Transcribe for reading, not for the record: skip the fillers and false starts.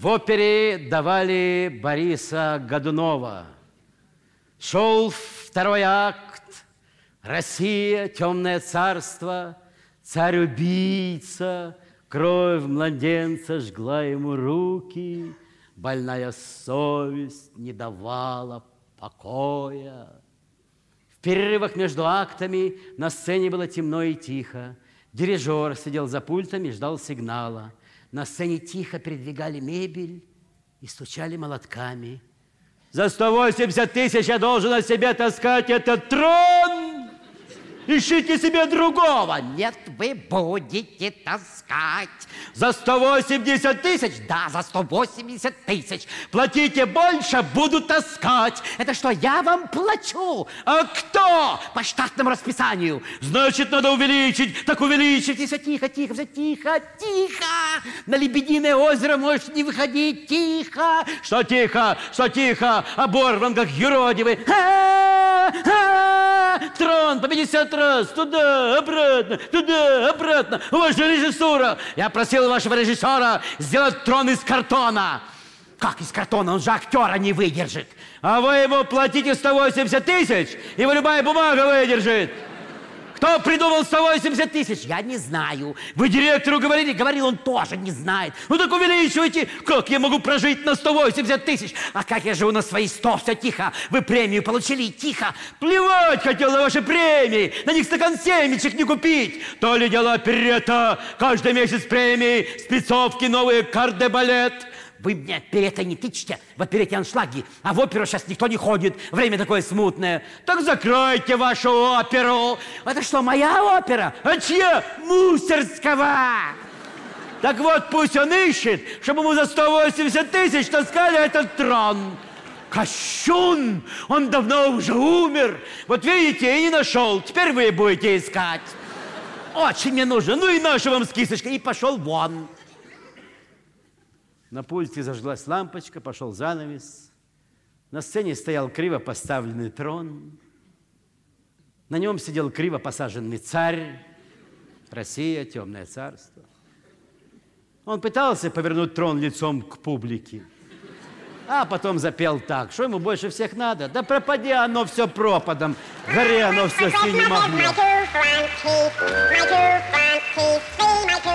В опере давали Бориса Годунова. Шел второй акт. Россия, темное царство, царь-убийца, кровь младенца жгла ему руки, больная совесть не давала покоя. В перерывах между актами на сцене было темно и тихо. Дирижер сидел за пультом и ждал сигнала. На сцене тихо передвигали мебель и стучали молотками. За 180 тысяч я должен на себе таскать этот трон. Ищите себе другого. Нет, вы будете таскать. За 180 тысяч? Да, за 180 тысяч. Платите больше, буду таскать. Это что, я вам плачу? А кто? По штатному расписанию. Значит, надо увеличить. Так увеличить. Все тихо, тихо, все тихо, тихо. На Лебединое озеро можешь не выходить. Тихо. Что тихо? Что тихо? Оборван, как юродивый. Трон по 50 раз. Туда, обратно. Ваша режиссура. Я просил вашего режиссера сделать трон из картона. Как из картона? Он же актера не выдержит. А вы ему платите 180 тысяч, его любая бумага выдержит. Кто придумал 180 тысяч? Я не знаю. Вы директору говорили? Говорил, он тоже не знает. Ну так увеличивайте. Как я могу прожить на 180 тысяч? А как я живу на свои 100? Все тихо. Вы премию получили, тихо. Плевать хотел на ваши премии. На них стакан семечек не купить. То ли дело оперетта. Каждый месяц премии, спецовки, новые карт-де-балет. Вы мне опереттой не тычете, в оперете аншлаги, а в оперу сейчас никто не ходит, время такое смутное. Так закройте вашу оперу. Это что, моя опера? А чья? Мусорского. Так вот, пусть он ищет, чтобы ему за 180 тысяч таскали этот трон. Кощун, он давно уже умер. Вот видите, и не нашел. Теперь вы будете искать. Очень мне нужен. Ну и наша вам скисочка. И пошел вон. На пульте зажглась лампочка, пошел занавес. На сцене стоял криво поставленный трон. На нем сидел криво посаженный царь. Россия, темное царство. Он пытался повернуть трон лицом к публике. А потом запел так, что ему больше всех надо. Да пропади оно все пропадом. Горе оно все синим огнем.